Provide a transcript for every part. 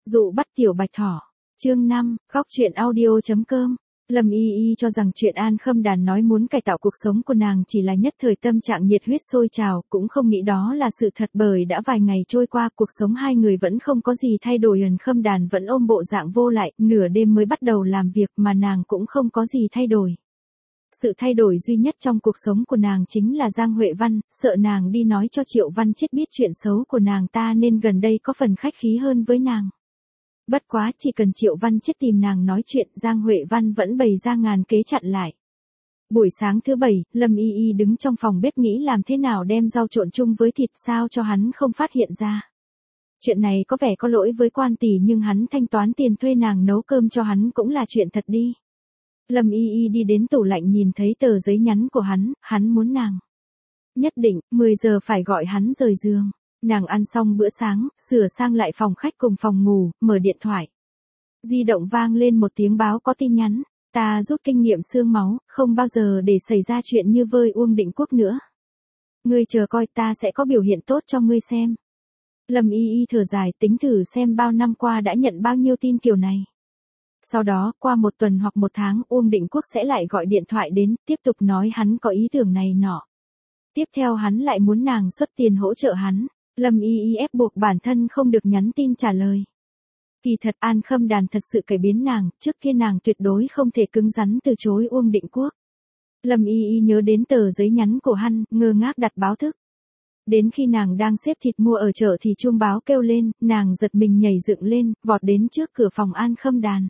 Dụ bắt tiểu bạch thỏ. Chương 5, góc truyện audio.com. Lâm Y Y cho rằng chuyện An Khâm Đàn nói muốn cải tạo cuộc sống của nàng chỉ là nhất thời tâm trạng nhiệt huyết sôi trào, cũng không nghĩ đó là sự thật, bởi đã vài ngày trôi qua cuộc sống hai người vẫn không có gì thay đổi. An Khâm Đàn vẫn ôm bộ dạng vô lại, nửa đêm mới bắt đầu làm việc mà nàng cũng không có gì thay đổi. Sự thay đổi duy nhất trong cuộc sống của nàng chính là Giang Huệ Văn, sợ nàng đi nói cho Triệu Văn Chết biết chuyện xấu của nàng ta nên gần đây có phần khách khí hơn với nàng. Bất quá chỉ cần Triệu Văn Chết tìm nàng nói chuyện, Giang Huệ Văn vẫn bày ra ngàn kế chặn lại. Buổi sáng thứ bảy, Lâm Y Y đứng trong phòng bếp nghĩ làm thế nào đem rau trộn chung với thịt sao cho hắn không phát hiện ra. Chuyện này có vẻ có lỗi với Quan tỷ nhưng hắn thanh toán tiền thuê nàng nấu cơm cho hắn cũng là chuyện thật đi. Lâm Y Y đi đến tủ lạnh nhìn thấy tờ giấy nhắn của hắn muốn nàng. Nhất định, 10 giờ phải gọi hắn rời giường. Nàng ăn xong bữa sáng, sửa sang lại phòng khách cùng phòng ngủ, mở điện thoại. Di động vang lên một tiếng báo có tin nhắn. Ta rút kinh nghiệm xương máu, không bao giờ để xảy ra chuyện như với Uông Định Quốc nữa. Ngươi chờ coi, ta sẽ có biểu hiện tốt cho ngươi xem. Lâm Y Y thở dài, tính thử xem bao năm qua đã nhận bao nhiêu tin kiểu này. Sau đó, qua một tuần hoặc một tháng, Uông Định Quốc sẽ lại gọi điện thoại đến, tiếp tục nói hắn có ý tưởng này nọ. Tiếp theo hắn lại muốn nàng xuất tiền hỗ trợ hắn. Lâm Y Y ép buộc bản thân không được nhắn tin trả lời. Kỳ thật An Khâm Đàn thật sự cải biến nàng, trước kia nàng tuyệt đối không thể cứng rắn từ chối Uông Định Quốc. Lâm Y Y nhớ đến tờ giấy nhắn của hắn, ngơ ngác đặt báo thức. Đến khi nàng đang xếp thịt mua ở chợ thì chuông báo kêu lên, nàng giật mình nhảy dựng lên, vọt đến trước cửa phòng An Khâm Đàn.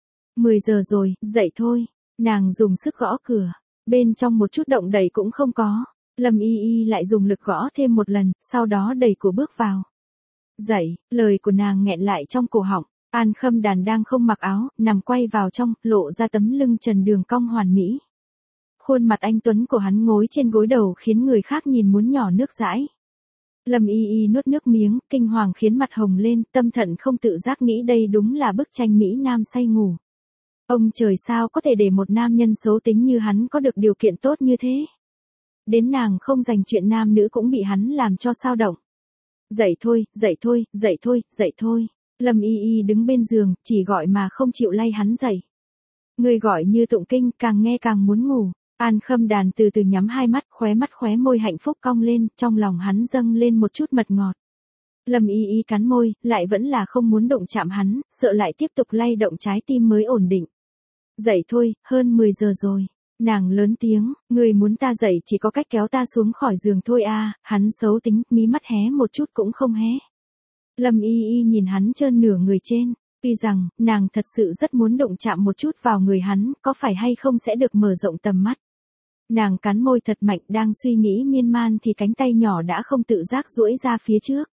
10 giờ rồi, dậy thôi. Nàng dùng sức gõ cửa. Bên trong một chút động đẩy cũng không có. Lâm Y Y lại dùng lực gõ thêm một lần, sau đó đẩy cửa bước vào. Dậy, lời của nàng nghẹn lại trong cổ họng. An Khâm Đàn đang không mặc áo, nằm quay vào trong, lộ ra tấm lưng trần đường cong hoàn mỹ. Khuôn mặt anh tuấn của hắn ngồi trên gối đầu khiến người khác nhìn muốn nhỏ nước dãi. Lâm Y Y nuốt nước miếng, kinh hoàng khiến mặt hồng lên, tâm thận không tự giác nghĩ đây đúng là bức tranh Mỹ Nam say ngủ. Ông trời sao có thể để một nam nhân xấu tính như hắn có được điều kiện tốt như thế. Đến nàng không dành chuyện nam nữ cũng bị hắn làm cho sao động. Dậy thôi, dậy thôi, dậy thôi, dậy thôi. Lâm Y Y đứng bên giường, chỉ gọi mà không chịu lay hắn dậy. Người gọi như tụng kinh, càng nghe càng muốn ngủ. An Khâm Đàn từ từ nhắm hai mắt, khóe môi hạnh phúc cong lên, trong lòng hắn dâng lên một chút mật ngọt. Lâm Y Y cắn môi, lại vẫn là không muốn đụng chạm hắn, sợ lại tiếp tục lay động trái tim mới ổn định. Dậy thôi, hơn 10 giờ rồi. Nàng lớn tiếng, người muốn ta dậy chỉ có cách kéo ta xuống khỏi giường thôi à, hắn xấu tính, mí mắt hé một chút cũng không hé. Lâm Y Y nhìn hắn trơn nửa người trên, tuy rằng, nàng thật sự rất muốn đụng chạm một chút vào người hắn, có phải hay không sẽ được mở rộng tầm mắt. Nàng cắn môi thật mạnh, đang suy nghĩ miên man thì cánh tay nhỏ đã không tự giác duỗi ra phía trước.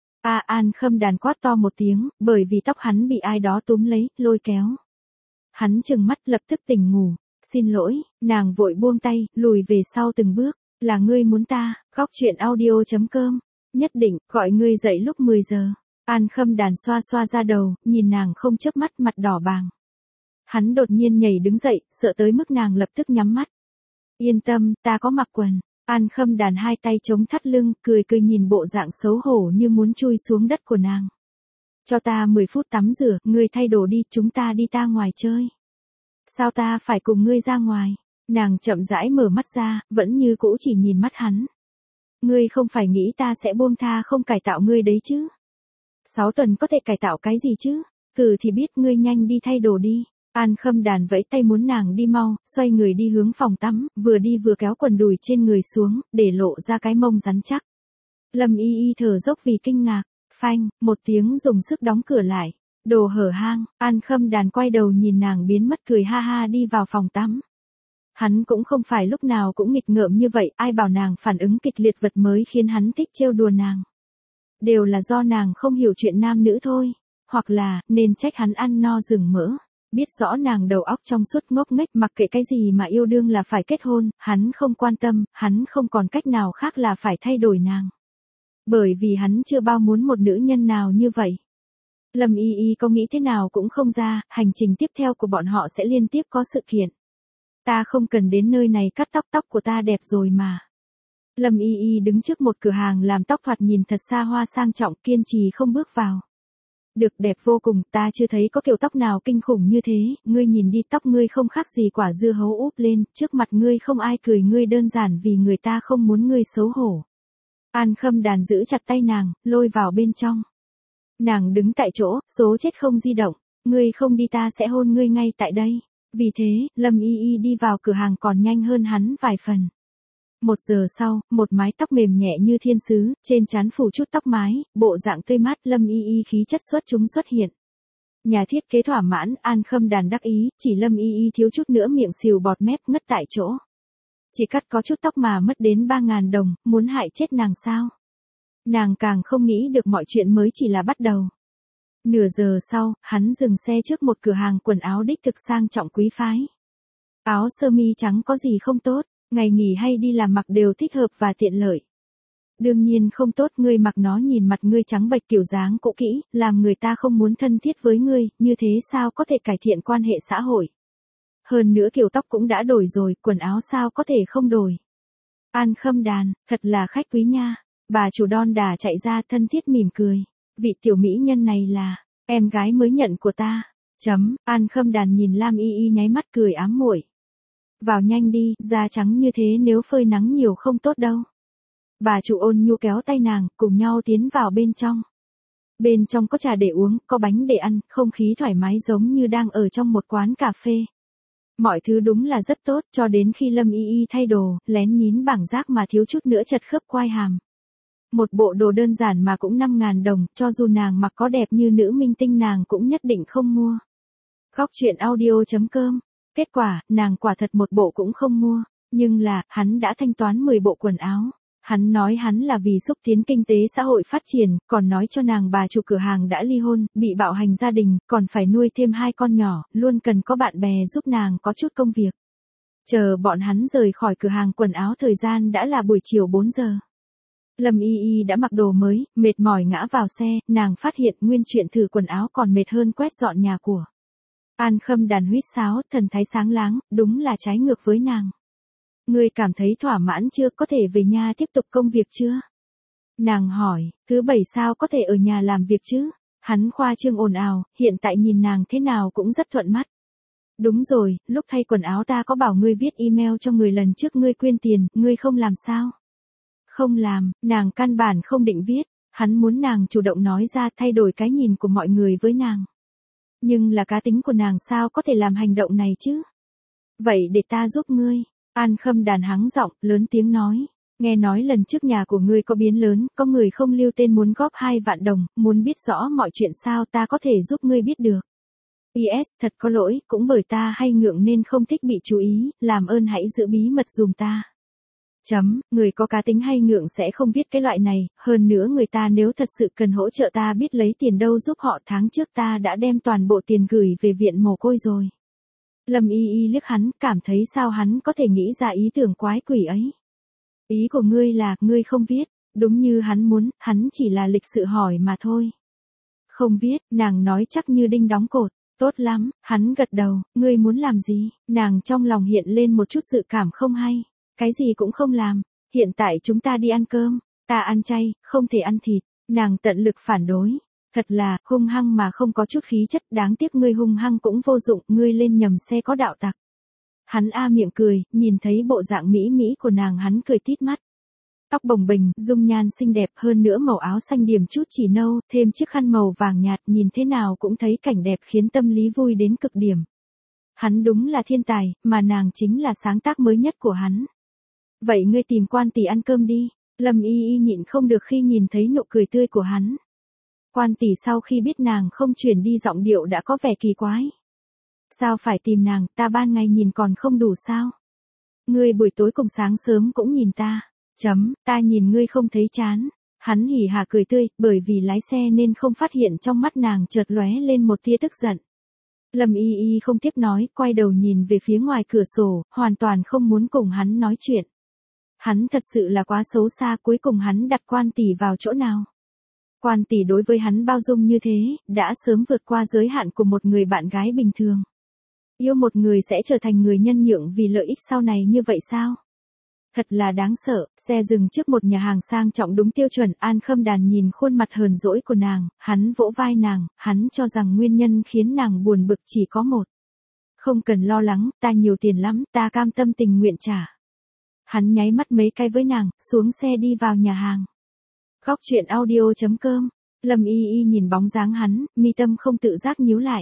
An Khâm Đàn quát to một tiếng, bởi vì tóc hắn bị ai đó túm lấy, lôi kéo. Hắn trừng mắt lập tức tỉnh ngủ. Xin lỗi, nàng vội buông tay, lùi về sau từng bước. Là ngươi muốn ta, góc truyện audio.com. Nhất định, gọi ngươi dậy lúc 10 giờ. An Khâm Đàn xoa xoa ra đầu, nhìn nàng không chớp mắt, mặt đỏ bàng. Hắn đột nhiên nhảy đứng dậy, sợ tới mức nàng lập tức nhắm mắt. Yên tâm, ta có mặc quần. An Khâm Đàn hai tay chống thắt lưng, cười nhìn bộ dạng xấu hổ như muốn chui xuống đất của nàng. Cho ta 10 phút tắm rửa, ngươi thay đồ đi, chúng ta đi ta ngoài chơi. Sao ta phải cùng ngươi ra ngoài? Nàng chậm rãi mở mắt ra, vẫn như cũ chỉ nhìn mắt hắn. Ngươi không phải nghĩ ta sẽ buông tha không cải tạo ngươi đấy chứ? 6 tuần có thể cải tạo cái gì chứ? Thì biết, ngươi nhanh đi thay đồ đi. An Khâm Đàn vẫy tay muốn nàng đi mau, xoay người đi hướng phòng tắm, vừa đi vừa kéo quần đùi trên người xuống, để lộ ra cái mông rắn chắc. Lâm Y Y thở dốc vì kinh ngạc, phanh, một tiếng dùng sức đóng cửa lại. Đồ hở hang, An Khâm Đàn quay đầu nhìn nàng biến mất cười ha ha đi vào phòng tắm. Hắn cũng không phải lúc nào cũng nghịch ngợm như vậy, ai bảo nàng phản ứng kịch liệt vật mới khiến hắn thích trêu đùa nàng. Đều là do nàng không hiểu chuyện nam nữ thôi, hoặc là, nên trách hắn ăn no rừng mỡ. Biết rõ nàng đầu óc trong suốt ngốc nghếch mặc kệ cái gì mà yêu đương là phải kết hôn, hắn không quan tâm, hắn không còn cách nào khác là phải thay đổi nàng. Bởi vì hắn chưa bao muốn một nữ nhân nào như vậy. Lâm Y Y có nghĩ thế nào cũng không ra, hành trình tiếp theo của bọn họ sẽ liên tiếp có sự kiện. Ta không cần đến nơi này cắt tóc của ta đẹp rồi mà. Lâm Y Y đứng trước một cửa hàng làm tóc thoạt nhìn thật xa hoa sang trọng, kiên trì không bước vào. Được, đẹp vô cùng, ta chưa thấy có kiểu tóc nào kinh khủng như thế, ngươi nhìn đi, tóc ngươi không khác gì quả dưa hấu úp lên, trước mặt ngươi không ai cười ngươi đơn giản vì người ta không muốn ngươi xấu hổ. An Khâm Đàn giữ chặt tay nàng, lôi vào bên trong. Nàng đứng tại chỗ, số chết không di động, ngươi không đi ta sẽ hôn ngươi ngay tại đây. Vì thế, Lâm Y Y đi vào cửa hàng còn nhanh hơn hắn vài phần. 1 giờ sau, một mái tóc mềm nhẹ như thiên sứ, trên trán phủ chút tóc mái, bộ dạng tươi mát, Lâm Y Y khí chất xuất chúng xuất hiện. Nhà thiết kế thỏa mãn, An Khâm Đàn đắc ý, chỉ Lâm Y Y thiếu chút nữa miệng xìu bọt mép ngất tại chỗ. Chỉ cắt có chút tóc mà mất đến 3.000 đồng, muốn hại chết nàng sao? Nàng càng không nghĩ được mọi chuyện mới chỉ là bắt đầu. Nửa giờ sau, hắn dừng xe trước một cửa hàng quần áo đích thực sang trọng quý phái. Áo sơ mi trắng có gì không tốt, ngày nghỉ hay đi làm mặc đều thích hợp và tiện lợi. Đương nhiên không tốt, ngươi mặc nó nhìn mặt ngươi trắng bệch kiểu dáng cũ kỹ, làm người ta không muốn thân thiết với ngươi, như thế sao có thể cải thiện quan hệ xã hội. Hơn nữa kiểu tóc cũng đã đổi rồi, quần áo sao có thể không đổi. An Khâm Đàn, thật là khách quý nha. Bà chủ đon đả chạy ra thân thiết mỉm cười. Vị tiểu mỹ nhân này là em gái mới nhận của ta. An Khâm Đàn nhìn Lam Y Y nháy mắt cười ám muội. Vào nhanh đi, da trắng như thế nếu phơi nắng nhiều không tốt đâu. Bà chủ ôn nhu kéo tay nàng, cùng nhau tiến vào bên trong. Bên trong có trà để uống, có bánh để ăn, không khí thoải mái giống như đang ở trong một quán cà phê. Mọi thứ đúng là rất tốt, cho đến khi Lâm Y Y thay đồ, lén nhín bảng giác mà thiếu chút nữa chật khớp quai hàm. Một bộ đồ đơn giản mà cũng 5.000 đồng, cho dù nàng mặc có đẹp như nữ minh tinh nàng cũng nhất định không mua. Góc truyện audio.com. Kết quả, nàng quả thật một bộ cũng không mua, nhưng là, hắn đã thanh toán 10 bộ quần áo. Hắn nói hắn là vì xúc tiến kinh tế xã hội phát triển, còn nói cho nàng bà chủ cửa hàng đã ly hôn, bị bạo hành gia đình, còn phải nuôi thêm 2 con nhỏ, luôn cần có bạn bè giúp nàng có chút công việc. Chờ bọn hắn rời khỏi cửa hàng quần áo thời gian đã là buổi chiều 4 giờ. Lâm Y Y đã mặc đồ mới, mệt mỏi ngã vào xe, nàng phát hiện nguyên chuyện thử quần áo còn mệt hơn quét dọn nhà của. An Khâm Đàn huýt sáo, thần thái sáng láng, đúng là trái ngược với nàng. Ngươi cảm thấy thỏa mãn chưa, có thể về nhà tiếp tục công việc chưa? Nàng hỏi, thứ 7 sao có thể ở nhà làm việc chứ? Hắn khoa trương ồn ào, hiện tại nhìn nàng thế nào cũng rất thuận mắt. Đúng rồi, lúc thay quần áo ta có bảo ngươi viết email cho người lần trước ngươi quyên tiền, ngươi không làm sao? Không làm, nàng căn bản không định viết, hắn muốn nàng chủ động nói ra thay đổi cái nhìn của mọi người với nàng. Nhưng là cá tính của nàng sao có thể làm hành động này chứ? Vậy để ta giúp ngươi. An Khâm Đàn hắng giọng, lớn tiếng nói. Nghe nói lần trước nhà của ngươi có biến lớn, có người không lưu tên muốn góp 2 vạn đồng, muốn biết rõ mọi chuyện sao ta có thể giúp ngươi biết được. PS, thật có lỗi, cũng bởi ta hay ngượng nên không thích bị chú ý, làm ơn hãy giữ bí mật dùm ta. Người có cá tính hay ngượng sẽ không viết cái loại này, hơn nữa người ta nếu thật sự cần hỗ trợ ta biết lấy tiền đâu giúp họ, tháng trước ta đã đem toàn bộ tiền gửi về viện mồ côi rồi. Lâm Y Y liếc hắn, cảm thấy sao hắn có thể nghĩ ra ý tưởng quái quỷ ấy. Ý của ngươi là, ngươi không viết, đúng như hắn muốn, hắn chỉ là lịch sự hỏi mà thôi. Không viết, nàng nói chắc như đinh đóng cột, tốt lắm, hắn gật đầu, ngươi muốn làm gì, nàng trong lòng hiện lên một chút dự cảm không hay. Cái gì cũng không làm, hiện tại chúng ta đi ăn cơm, ta ăn chay, không thể ăn thịt, nàng tận lực phản đối. Thật là, hung hăng mà không có chút khí chất, đáng tiếc ngươi hung hăng cũng vô dụng, ngươi lên nhầm xe có đạo tặc. Hắn miệng cười, nhìn thấy bộ dạng mỹ mỹ của nàng hắn cười tít mắt. Tóc bồng bềnh, dung nhan xinh đẹp hơn nữa màu áo xanh điểm chút chỉ nâu, thêm chiếc khăn màu vàng nhạt nhìn thế nào cũng thấy cảnh đẹp khiến tâm lý vui đến cực điểm. Hắn đúng là thiên tài, mà nàng chính là sáng tác mới nhất của hắn. Vậy ngươi tìm Quan tỷ ăn cơm đi. Lâm Y Y nhịn không được khi nhìn thấy nụ cười tươi của hắn. Quan tỷ sau khi biết nàng không chuyển đi giọng điệu đã có vẻ kỳ quái. Sao phải tìm nàng, ta ban ngày nhìn còn không đủ sao? Ngươi buổi tối cùng sáng sớm cũng nhìn ta. Ta nhìn ngươi không thấy chán. Hắn hỉ hả cười tươi, bởi vì lái xe nên không phát hiện trong mắt nàng chợt lóe lên một tia tức giận. Lâm Y Y không tiếp nói, quay đầu nhìn về phía ngoài cửa sổ, hoàn toàn không muốn cùng hắn nói chuyện. Hắn thật sự là quá xấu xa, cuối cùng hắn đặt Quan tỷ vào chỗ nào? Quan tỷ đối với hắn bao dung như thế, đã sớm vượt qua giới hạn của một người bạn gái bình thường. Yêu một người sẽ trở thành người nhân nhượng vì lợi ích sau này như vậy sao? Thật là đáng sợ, xe dừng trước một nhà hàng sang trọng đúng tiêu chuẩn. An Khâm Đàn nhìn khuôn mặt hờn dỗi của nàng, hắn vỗ vai nàng, hắn cho rằng nguyên nhân khiến nàng buồn bực chỉ có một. Không cần lo lắng, ta nhiều tiền lắm, ta cam tâm tình nguyện trả. Hắn nháy mắt mấy cái với nàng, xuống xe đi vào nhà hàng. Góc truyện audio.com. Lâm Y Y nhìn bóng dáng hắn, mi tâm không tự giác nhíu lại.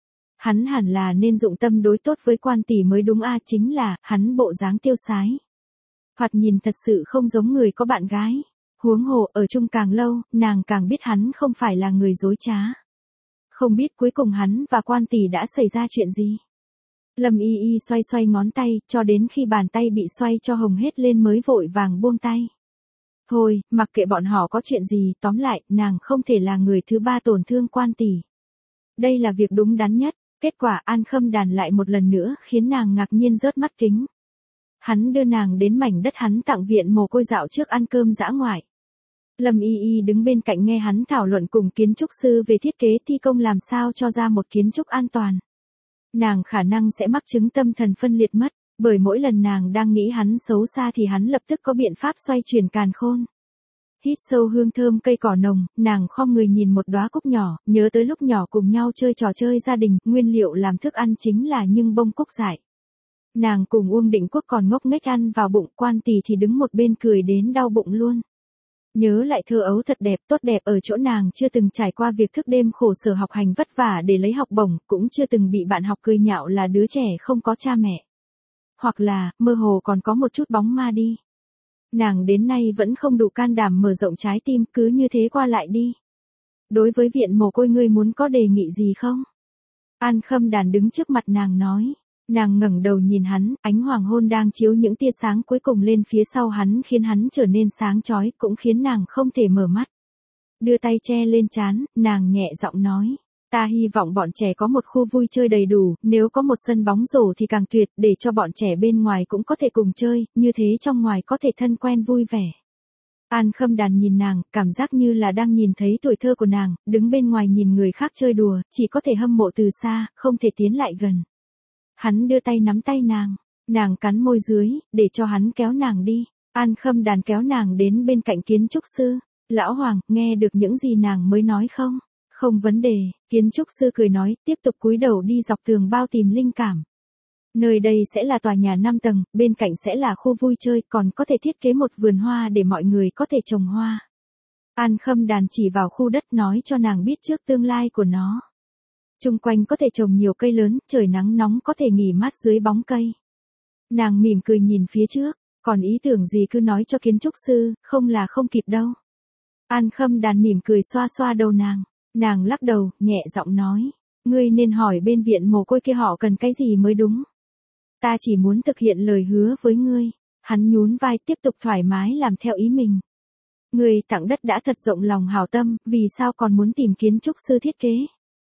Hắn hẳn là nên dụng tâm đối tốt với quan tỷ mới đúng a, chính là, hắn bộ dáng tiêu sái. Thoạt nhìn thật sự không giống người có bạn gái. Huống hồ ở chung càng lâu, nàng càng biết hắn không phải là người dối trá. Không biết cuối cùng hắn và quan tỷ đã xảy ra chuyện gì. Lâm Y Y xoay xoay ngón tay, cho đến khi bàn tay bị xoay cho hồng hết lên mới vội vàng buông tay. Thôi, mặc kệ bọn họ có chuyện gì, tóm lại, nàng không thể là người thứ ba tổn thương quan tỷ. Đây là việc đúng đắn nhất. Kết quả An Khâm Đàn lại một lần nữa khiến nàng ngạc nhiên rớt mắt kính. Hắn đưa nàng đến mảnh đất hắn tặng viện mồ côi dạo trước ăn cơm dã ngoại. Lâm Y Y đứng bên cạnh nghe hắn thảo luận cùng kiến trúc sư về thiết kế thi công làm sao cho ra một kiến trúc an toàn. Nàng khả năng sẽ mắc chứng tâm thần phân liệt mất, bởi mỗi lần nàng đang nghĩ hắn xấu xa thì hắn lập tức có biện pháp xoay chuyển càn khôn. Hít sâu hương thơm cây cỏ nồng, nàng khom người nhìn một đóa cúc nhỏ, nhớ tới lúc nhỏ cùng nhau chơi trò chơi gia đình, nguyên liệu làm thức ăn chính là nhưng bông cúc dại. Nàng cùng Uông Định Quốc còn ngốc nghếch ăn vào bụng, quan tỷ thì đứng một bên cười đến đau bụng luôn. Nhớ lại thơ ấu thật đẹp, tốt đẹp ở chỗ nàng chưa từng trải qua việc thức đêm khổ sở học hành vất vả để lấy học bổng, cũng chưa từng bị bạn học cười nhạo là đứa trẻ không có cha mẹ. Hoặc là, mơ hồ còn có một chút bóng ma đi. Nàng đến nay vẫn không đủ can đảm mở rộng trái tim, cứ như thế qua lại đi. Đối với viện mồ côi ngươi muốn có đề nghị gì không? An Khâm Đàn đứng trước mặt nàng nói. Nàng ngẩng đầu nhìn hắn, ánh hoàng hôn đang chiếu những tia sáng cuối cùng lên phía sau hắn khiến hắn trở nên sáng chói, cũng khiến nàng không thể mở mắt. Đưa tay che lên trán, nàng nhẹ giọng nói. Ta hy vọng bọn trẻ có một khu vui chơi đầy đủ, nếu có một sân bóng rổ thì càng tuyệt, để cho bọn trẻ bên ngoài cũng có thể cùng chơi, như thế trong ngoài có thể thân quen vui vẻ. An Khâm Đàn nhìn nàng, cảm giác như là đang nhìn thấy tuổi thơ của nàng, đứng bên ngoài nhìn người khác chơi đùa, chỉ có thể hâm mộ từ xa, không thể tiến lại gần. Hắn đưa tay nắm tay nàng cắn môi dưới, để cho hắn kéo nàng đi. An Khâm Đàn kéo nàng đến bên cạnh kiến trúc sư. Lão Hoàng, nghe được những gì nàng mới nói không? Không vấn đề, kiến trúc sư cười nói, tiếp tục cúi đầu đi dọc tường bao tìm linh cảm. Nơi đây sẽ là tòa nhà 5 tầng, bên cạnh sẽ là khu vui chơi, còn có thể thiết kế một vườn hoa để mọi người có thể trồng hoa. An Khâm Đàn chỉ vào khu đất nói cho nàng biết trước tương lai của nó. Chung quanh có thể trồng nhiều cây lớn, trời nắng nóng có thể nghỉ mát dưới bóng cây. Nàng mỉm cười nhìn phía trước, còn ý tưởng gì cứ nói cho kiến trúc sư, không là không kịp đâu. An Khâm Đàn mỉm cười xoa xoa đầu nàng lắc đầu, nhẹ giọng nói, ngươi nên hỏi bên viện mồ côi kia họ cần cái gì mới đúng. Ta chỉ muốn thực hiện lời hứa với ngươi. Hắn nhún vai tiếp tục thoải mái làm theo ý mình. Ngươi tặng đất đã thật rộng lòng hảo tâm, vì sao còn muốn tìm kiến trúc sư thiết kế?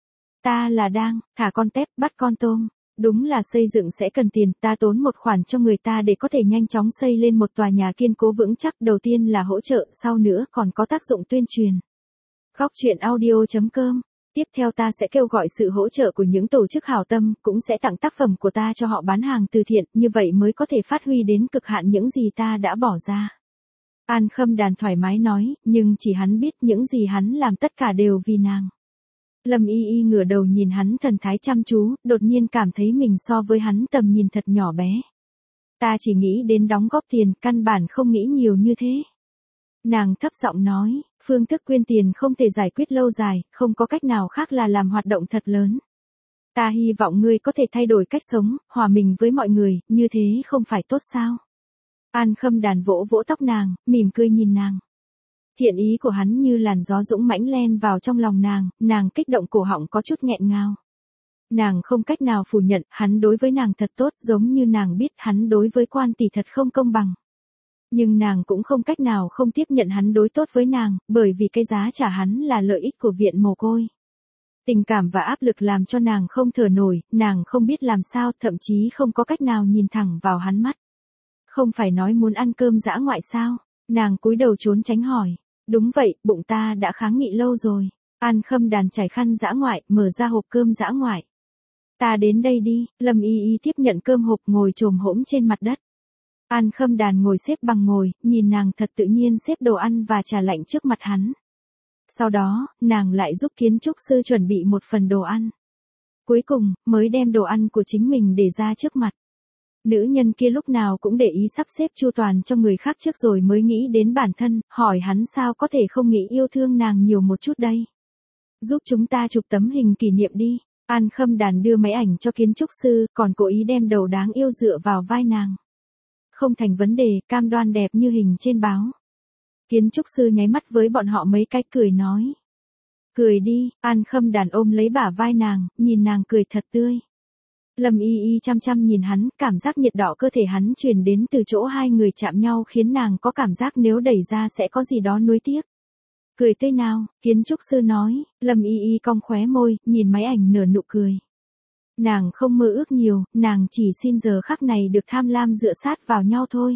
Ta là đang thả con tép bắt con tôm. Đúng là xây dựng sẽ cần tiền, ta tốn một khoản cho người ta để có thể nhanh chóng xây lên một tòa nhà kiên cố vững chắc, đầu tiên là hỗ trợ, sau nữa còn có tác dụng tuyên truyền. Góc truyện audio.com. Tiếp theo ta sẽ kêu gọi sự hỗ trợ của những tổ chức hảo tâm, cũng sẽ tặng tác phẩm của ta cho họ bán hàng từ thiện, như vậy mới có thể phát huy đến cực hạn những gì ta đã bỏ ra. An Khâm Đàn thoải mái nói, nhưng chỉ hắn biết những gì hắn làm tất cả đều vì nàng. Lâm Y Y ngửa đầu nhìn hắn thần thái chăm chú, đột nhiên cảm thấy mình so với hắn tầm nhìn thật nhỏ bé. Ta chỉ nghĩ đến đóng góp tiền, căn bản không nghĩ nhiều như thế. Nàng thấp giọng nói, phương thức quyên tiền không thể giải quyết lâu dài, không có cách nào khác là làm hoạt động thật lớn. Ta hy vọng ngươi có thể thay đổi cách sống, hòa mình với mọi người, như thế không phải tốt sao? An Khâm Đàn vỗ vỗ tóc nàng, mỉm cười nhìn nàng. Thiện ý của hắn như làn gió dũng mãnh len vào trong lòng nàng kích động cổ họng có chút nghẹn ngào. Nàng không cách nào phủ nhận, hắn đối với nàng thật tốt, giống như nàng biết hắn đối với quan tỷ thật không công bằng. Nhưng nàng cũng không cách nào không tiếp nhận hắn đối tốt với nàng, bởi vì cái giá trả hắn là lợi ích của viện mồ côi. Tình cảm và áp lực làm cho nàng không thở nổi, nàng không biết làm sao, thậm chí không có cách nào nhìn thẳng vào hắn mắt. Không phải nói muốn ăn cơm dã ngoại sao? Nàng cúi đầu trốn tránh hỏi. Đúng vậy, bụng ta đã kháng nghị lâu rồi. An Khâm Đàn trải khăn dã ngoại, mở ra hộp cơm dã ngoại. Ta đến đây đi. Lâm Y Y tiếp nhận cơm hộp, ngồi chồm hổm trên mặt đất. An Khâm Đàn ngồi xếp bằng ngồi, nhìn nàng thật tự nhiên xếp đồ ăn và trà lạnh trước mặt hắn. Sau đó, nàng lại giúp kiến trúc sư chuẩn bị một phần đồ ăn. Cuối cùng, mới đem đồ ăn của chính mình để ra trước mặt. Nữ nhân kia lúc nào cũng để ý sắp xếp chu toàn cho người khác trước rồi mới nghĩ đến bản thân, hỏi hắn sao có thể không nghĩ yêu thương nàng nhiều một chút đây. Giúp chúng ta chụp tấm hình kỷ niệm đi. An Khâm Đàn đưa máy ảnh cho kiến trúc sư, còn cố ý đem đầu đáng yêu dựa vào vai nàng. Không thành vấn đề, cam đoan đẹp như hình trên báo. Kiến trúc sư nháy mắt với bọn họ mấy cái cười nói. Cười đi, An Khâm Đàn ôm lấy bả vai nàng, nhìn nàng cười thật tươi. Lâm Y Y chăm chăm nhìn hắn, cảm giác nhiệt đỏ cơ thể hắn truyền đến từ chỗ hai người chạm nhau khiến nàng có cảm giác nếu đẩy ra sẽ có gì đó nuối tiếc. Cười tươi nào, kiến trúc sư nói, Lâm Y Y cong khóe môi, nhìn máy ảnh nở nụ cười. Nàng không mơ ước nhiều, nàng chỉ xin giờ khắc này được tham lam dựa sát vào nhau thôi.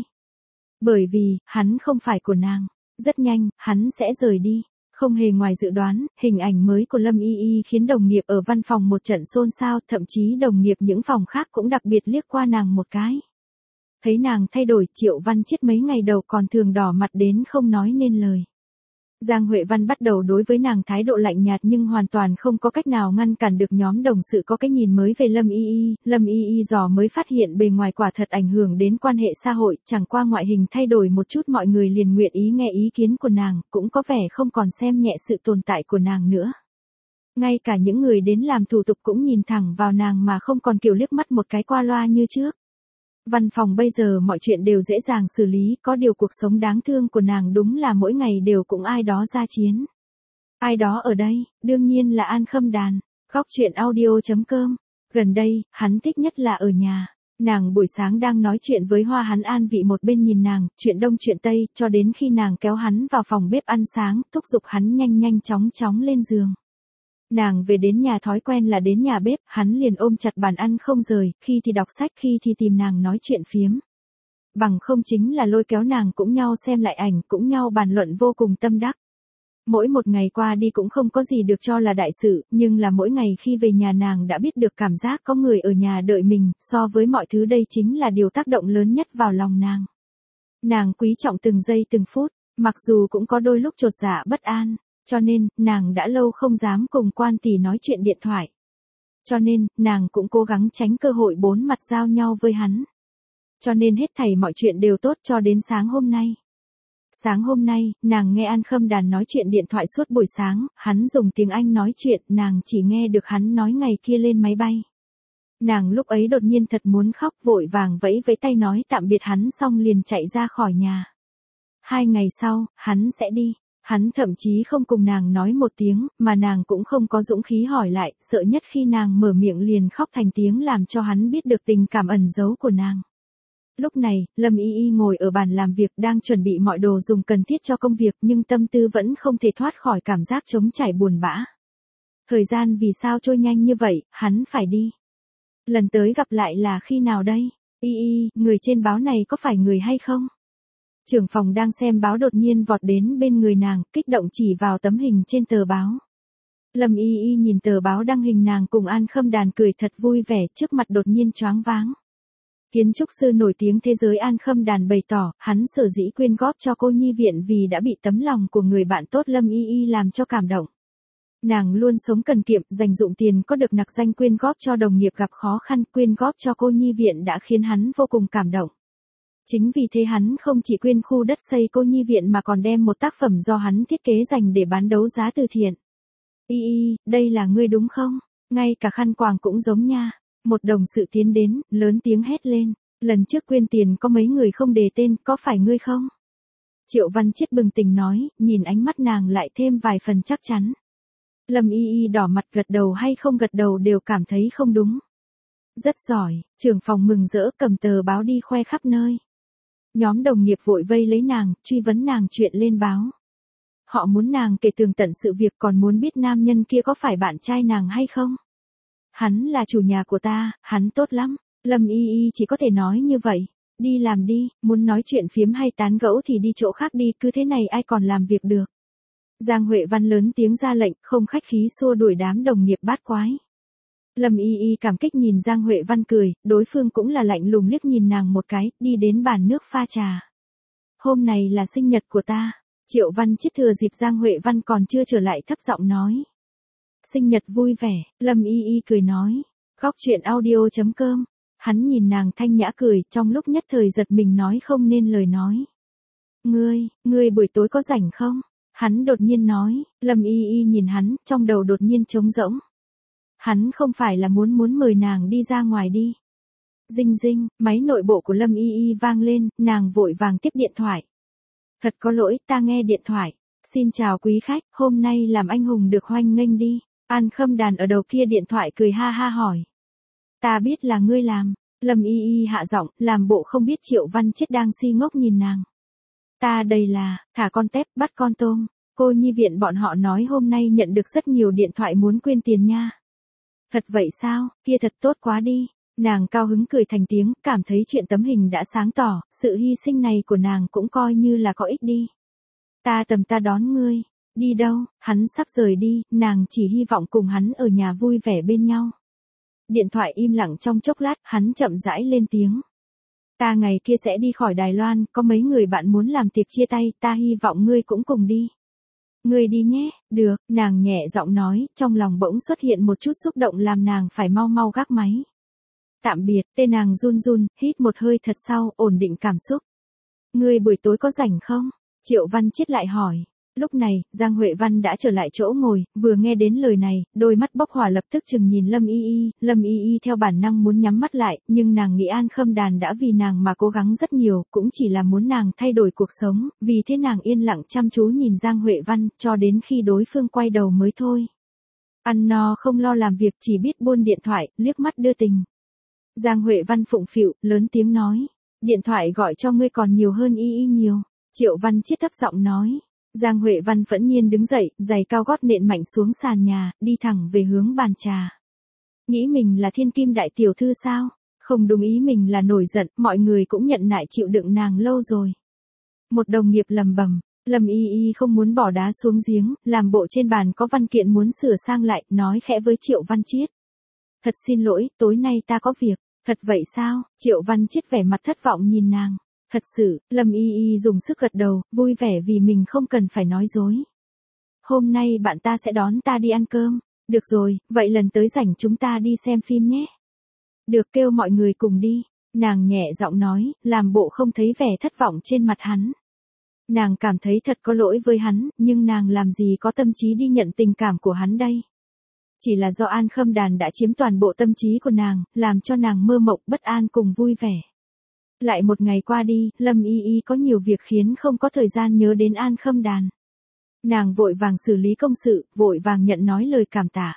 Bởi vì, hắn không phải của nàng. Rất nhanh, hắn sẽ rời đi. Không hề ngoài dự đoán, hình ảnh mới của Lâm Y Y khiến đồng nghiệp ở văn phòng một trận xôn xao, thậm chí đồng nghiệp những phòng khác cũng đặc biệt liếc qua nàng một cái. Thấy nàng thay đổi, Triệu Văn Chiết mấy ngày đầu còn thường đỏ mặt đến không nói nên lời. Giang Huệ Văn bắt đầu đối với nàng thái độ lạnh nhạt nhưng hoàn toàn không có cách nào ngăn cản được nhóm đồng sự có cái nhìn mới về Lâm Y Y. Lâm Y Y dò mới phát hiện bề ngoài quả thật ảnh hưởng đến quan hệ xã hội, chẳng qua ngoại hình thay đổi một chút mọi người liền nguyện ý nghe ý kiến của nàng, cũng có vẻ không còn xem nhẹ sự tồn tại của nàng nữa. Ngay cả những người đến làm thủ tục cũng nhìn thẳng vào nàng mà không còn kiểu liếc mắt một cái qua loa như trước. Văn phòng bây giờ mọi chuyện đều dễ dàng xử lý, có điều cuộc sống đáng thương của nàng đúng là mỗi ngày đều cũng ai đó ra chiến. Ai đó ở đây, đương nhiên là An Khâm Đàn. Góc truyện audio.com. Gần đây, hắn thích nhất là ở nhà. Nàng buổi sáng đang nói chuyện với Hoa hắn an vị một bên nhìn nàng, chuyện đông chuyện tây, cho đến khi nàng kéo hắn vào phòng bếp ăn sáng, thúc giục hắn nhanh nhanh chóng chóng lên giường. Nàng về đến nhà thói quen là đến nhà bếp, hắn liền ôm chặt bàn ăn không rời, khi thì đọc sách khi thì tìm nàng nói chuyện phiếm. Bằng không chính là lôi kéo nàng cũng nhau xem lại ảnh, cũng nhau bàn luận vô cùng tâm đắc. Mỗi một ngày qua đi cũng không có gì được cho là đại sự, nhưng là mỗi ngày khi về nhà nàng đã biết được cảm giác có người ở nhà đợi mình, so với mọi thứ đây chính là điều tác động lớn nhất vào lòng nàng. Nàng quý trọng từng giây từng phút, mặc dù cũng có đôi lúc chột dạ bất an. Cho nên, nàng đã lâu không dám cùng Quan tỷ nói chuyện điện thoại. Cho nên, nàng cũng cố gắng tránh cơ hội bốn mặt giao nhau với hắn. Cho nên hết thảy mọi chuyện đều tốt cho đến sáng hôm nay. Sáng hôm nay, nàng nghe An Khâm Đàn nói chuyện điện thoại suốt buổi sáng, hắn dùng tiếng Anh nói chuyện, nàng chỉ nghe được hắn nói ngày kia lên máy bay. Nàng lúc ấy đột nhiên thật muốn khóc, vội vàng vẫy với tay nói tạm biệt hắn xong liền chạy ra khỏi nhà. 2 ngày sau, hắn sẽ đi. Hắn thậm chí không cùng nàng nói một tiếng, mà nàng cũng không có dũng khí hỏi lại, sợ nhất khi nàng mở miệng liền khóc thành tiếng làm cho hắn biết được tình cảm ẩn giấu của nàng. Lúc này, Lâm Y Y ngồi ở bàn làm việc đang chuẩn bị mọi đồ dùng cần thiết cho công việc nhưng tâm tư vẫn không thể thoát khỏi cảm giác trống trải buồn bã. Thời gian vì sao trôi nhanh như vậy, hắn phải đi. Lần tới gặp lại là khi nào đây? Y Y, người trên báo này có phải người hay không? Trưởng phòng đang xem báo đột nhiên vọt đến bên người nàng, kích động chỉ vào tấm hình trên tờ báo. Lâm Y Y nhìn tờ báo đăng hình nàng cùng An Khâm Đàn cười thật vui vẻ, trước mặt đột nhiên choáng váng. Kiến trúc sư nổi tiếng thế giới An Khâm Đàn bày tỏ, hắn sở dĩ quyên góp cho cô nhi viện vì đã bị tấm lòng của người bạn tốt Lâm Y Y làm cho cảm động. Nàng luôn sống cần kiệm, dành dụm tiền có được nặc danh quyên góp cho đồng nghiệp gặp khó khăn, quyên góp cho cô nhi viện đã khiến hắn vô cùng cảm động. Chính vì thế hắn không chỉ quyên khu đất xây cô nhi viện mà còn đem một tác phẩm do hắn thiết kế dành để bán đấu giá từ thiện. Y Y, đây là ngươi đúng không? Ngay cả khăn quàng cũng giống nha. Một đồng sự tiến đến, lớn tiếng hét lên. Lần trước quyên tiền có mấy người không đề tên, có phải ngươi không? Triệu Văn Chiết bừng tỉnh nói, nhìn ánh mắt nàng lại thêm vài phần chắc chắn. Lâm Y Y đỏ mặt gật đầu hay không gật đầu đều cảm thấy không đúng. Rất giỏi, trưởng phòng mừng rỡ cầm tờ báo đi khoe khắp nơi. Nhóm đồng nghiệp vội vây lấy nàng, truy vấn nàng chuyện lên báo. Họ muốn nàng kể tường tận sự việc còn muốn biết nam nhân kia có phải bạn trai nàng hay không. Hắn là chủ nhà của ta, hắn tốt lắm. Lâm Y Y chỉ có thể nói như vậy. Đi làm đi, muốn nói chuyện phiếm hay tán gẫu thì đi chỗ khác đi, cứ thế này ai còn làm việc được. Giang Huệ Văn lớn tiếng ra lệnh, không khách khí xua đuổi đám đồng nghiệp bát quái. Lâm Y Y cảm kích nhìn Giang Huệ Văn cười, đối phương cũng là lạnh lùng liếc nhìn nàng một cái, đi đến bàn nước pha trà. Hôm này là sinh nhật của ta. Triệu Văn Chiết thừa dịp Giang Huệ Văn còn chưa trở lại thấp giọng nói. Sinh nhật vui vẻ, Lâm Y Y cười nói. Góc truyện audio.com. Hắn nhìn nàng thanh nhã cười, trong lúc nhất thời giật mình nói không nên lời nói. Ngươi buổi tối có rảnh không? Hắn đột nhiên nói, Lâm Y Y nhìn hắn, trong đầu đột nhiên trống rỗng. Hắn không phải là muốn mời nàng đi ra ngoài đi. Dinh dinh, máy nội bộ của Lâm Y Y vang lên, nàng vội vàng tiếp điện thoại. Thật có lỗi, ta nghe điện thoại. Xin chào quý khách, hôm nay làm anh hùng được hoan nghênh đi. An Khâm Đàn ở đầu kia điện thoại cười ha ha hỏi. Ta biết là ngươi làm. Lâm Y Y hạ giọng, làm bộ không biết Triệu Văn Chiết đang si ngốc nhìn nàng. Ta đây là, thả con tép, bắt con tôm. Cô nhi viện bọn họ nói hôm nay nhận được rất nhiều điện thoại muốn quyên tiền nha. Thật vậy sao, kia thật tốt quá đi. Nàng cao hứng cười thành tiếng, cảm thấy chuyện tấm hình đã sáng tỏ, sự hy sinh này của nàng cũng coi như là có ích đi. Ta đón ngươi. Đi đâu, hắn sắp rời đi, nàng chỉ hy vọng cùng hắn ở nhà vui vẻ bên nhau. Điện thoại im lặng trong chốc lát, hắn chậm rãi lên tiếng. Ta ngày kia sẽ đi khỏi Đài Loan, có mấy người bạn muốn làm tiệc chia tay, ta hy vọng ngươi cũng cùng đi. Ngươi đi nhé, được, nàng nhẹ giọng nói, trong lòng bỗng xuất hiện một chút xúc động làm nàng phải mau mau gác máy. Tạm biệt, tên nàng run run, hít một hơi thật sâu, ổn định cảm xúc. Ngươi buổi tối có rảnh không? Triệu Văn Chiết lại hỏi. Lúc này, Giang Huệ Văn đã trở lại chỗ ngồi, vừa nghe đến lời này, đôi mắt bốc hỏa lập tức chừng nhìn Lâm Y Y, Lâm Y Y theo bản năng muốn nhắm mắt lại, nhưng nàng nghĩ An Khâm Đàn đã vì nàng mà cố gắng rất nhiều, cũng chỉ là muốn nàng thay đổi cuộc sống, vì thế nàng yên lặng chăm chú nhìn Giang Huệ Văn, cho đến khi đối phương quay đầu mới thôi. Ăn no không lo làm việc chỉ biết buôn điện thoại, liếc mắt đưa tình. Giang Huệ Văn phụng phịu, lớn tiếng nói, điện thoại gọi cho ngươi còn nhiều hơn Y Y nhiều. Triệu Văn Chiết thấp giọng nói. Giang Huệ Văn phẫn nhiên đứng dậy, giày cao gót nện mạnh xuống sàn nhà, đi thẳng về hướng bàn trà. Nghĩ mình là thiên kim đại tiểu thư sao? Không đúng, ý mình là nổi giận, mọi người cũng nhận nại chịu đựng nàng lâu rồi. Một đồng nghiệp lầm bầm, Lâm Y Y không muốn bỏ đá xuống giếng, làm bộ trên bàn có văn kiện muốn sửa sang lại, nói khẽ với Triệu Văn Chiết. Thật xin lỗi, tối nay ta có việc. Thật vậy sao? Triệu Văn Chiết vẻ mặt thất vọng nhìn nàng. Thật sự, Lâm Y Y dùng sức gật đầu, vui vẻ vì mình không cần phải nói dối. Hôm nay bạn ta sẽ đón ta đi ăn cơm. Được rồi, vậy lần tới rảnh chúng ta đi xem phim nhé. Được, kêu mọi người cùng đi. Nàng nhẹ giọng nói, làm bộ không thấy vẻ thất vọng trên mặt hắn. Nàng cảm thấy thật có lỗi với hắn, nhưng nàng làm gì có tâm trí đi nhận tình cảm của hắn đây. Chỉ là do An Khâm Đàn đã chiếm toàn bộ tâm trí của nàng, làm cho nàng mơ mộng bất an cùng vui vẻ. Lại một ngày qua đi, Lâm Y Y có nhiều việc khiến không có thời gian nhớ đến An Khâm Đàn. Nàng vội vàng xử lý công sự, vội vàng nhận nói lời cảm tạ.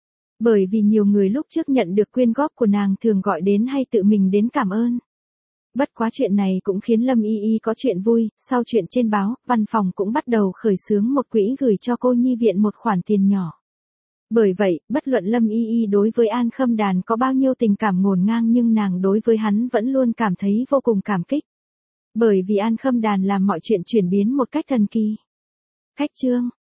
Bởi vì nhiều người lúc trước nhận được quyên góp của nàng thường gọi đến hay tự mình đến cảm ơn. Bất quá chuyện này cũng khiến Lâm Y Y có chuyện vui, sau chuyện trên báo, văn phòng cũng bắt đầu khởi xướng một quỹ gửi cho cô nhi viện một khoản tiền nhỏ. Bởi vậy, bất luận Lâm Y Y đối với An Khâm Đàn có bao nhiêu tình cảm ngổn ngang nhưng nàng đối với hắn vẫn luôn cảm thấy vô cùng cảm kích. Bởi vì An Khâm Đàn làm mọi chuyện chuyển biến một cách thần kỳ. Khách trương,